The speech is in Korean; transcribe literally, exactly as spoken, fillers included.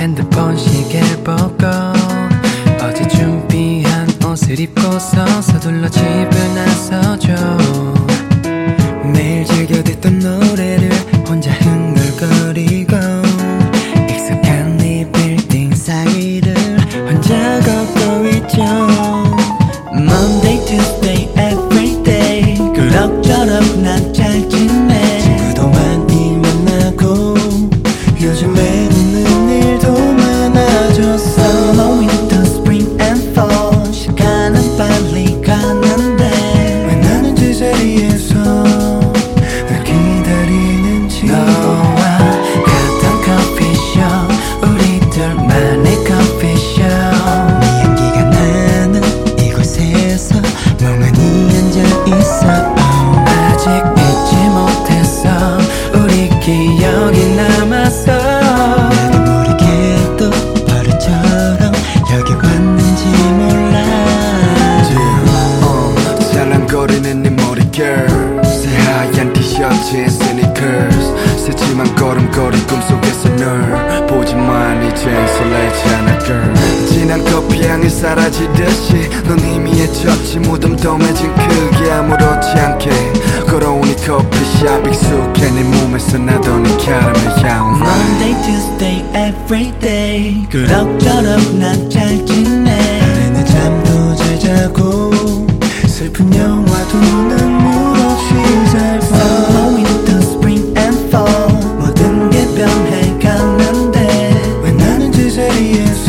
핸드폰 시계를 보고 어제 준비한 옷을 입고서 서둘러 집을 나서죠. 매일 즐겨 듣던 노래를 혼자 흥얼거리고 익숙한 이 빌딩 사이를 혼자 걷고 있죠. Monday, Tuesday, everyday 그럭저럭 난 잘 지내. 친구도 많이 만나고 요즘에 웃는 일도 많아졌어. Summer, winter, spring and fall 시간은 빨리 가는데 왜 나는 제자리에서 날 기다리는지. 너와 같은 커피숍 우리 둘만의 커피숍 네 향기가 나는 이곳에서 멍하니 앉아있어. 아직 잊지 못했어 우리 기억이 남았어. 나도 모르게도 버릇처럼 여기 왔는지 몰라. uh, 살랑거리는 네 머리 girl 새하얀 티셔츠에 sneakers 새침한 걸음걸이 꿈속에서 널 보지만 이젠 설레지 않아 girl. 진한 커피향이 사라지듯이 넌 이미 해쳤지. 무덤덤해진 크게 아무렇지 않게 걸어오니 커피숍 익숙해 네 몸에서 나던 이 캐러멜 향. Monday, Tuesday, everyday 그럭저럭 난 잘 지내. 나는 잠도 잘 자고 슬픈 영화도 눈물 없이 잘 봐. Summer, winter, spring and fall 모든 게 변해가는데 왜 나는 제자리에서